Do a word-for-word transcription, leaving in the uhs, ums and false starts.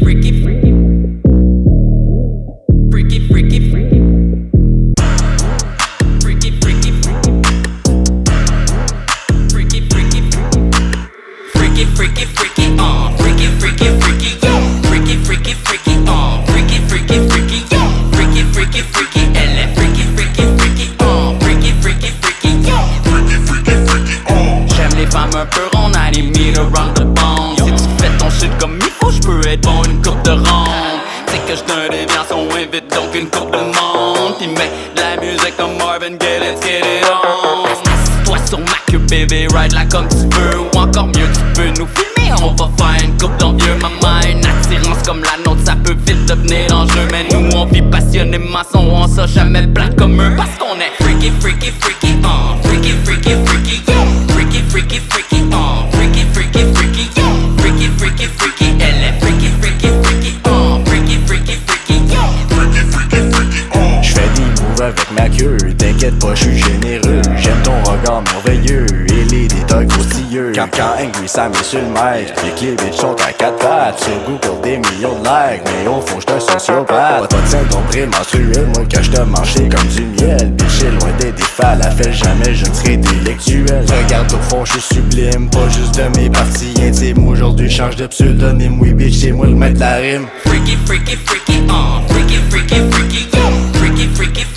freaky, freaky, freaky, freaky, freaky, freaky, freaky, freaky, freaky, freaky, freaky, freaky, uh, freaky, freaky, freaky, yo, freaky, freaky, freaky, uh, freaky, freaky, freaky, yo, freaky, freaky, freaky, elle est freaky, freaky, freaky, uh, freaky, freaky, freaky, yo, freaky, freaky, freaky, uh. J'aime les femmes un peu rondes, I need me to run the bone. Si tu fais ton shit comme il faut, j'peux être bon une coupe de ronde. C'est que j'te déviation, invite donc une coupe de monde. Pis mets de la musique comme Marvin Gaye, let's get it on. Assis-toi sur ma queue, baby, ride-la comme tu veux. Ou encore mieux, tu peux nous filmer, on va faire une coupe d'envieux. Maman, une attirance comme la nôtre, ça peut vite devenir dangereux. Mais nous, on vit passionnément, son on sera jamais plat comme eux. Parce qu'on est freaky, freaky, freaky, uh, freaky, freaky, freaky, yo, freaky, freaky, freaky, uh, freaky, freaky, freaky, yo, freaky, freaky, freaky, elle est freaky, freaky, freaky, uh, freaky, freaky, freaky, yo, freaky, freaky, freaky, uh. J'fais des moves avec ma queue, t'inquiète pas, j'suis généreux. J'aime ton regard merveilleux et les détails croustilleux. Quand quand Angry Sam est sur le mic, les clips bitch sont à quatre pattes. Sur Google des millions de likes, mais au fond j'suis un sociopathe. Pas de symptômes prémenstruels, moi quand j'te mangeais comme du miel. Bitch est loin d'être défait, la fait jamais je ne serai intellectuel. Regarde au fond, j'suis sublime, pas juste de mes parties intimes. Aujourd'hui change de pseudonyme, oui bitch c'est moi le maître de la rime. Freaky, freaky, freaky, uh, freaky, freaky, freaky, yo, freaky, freaky, freaky.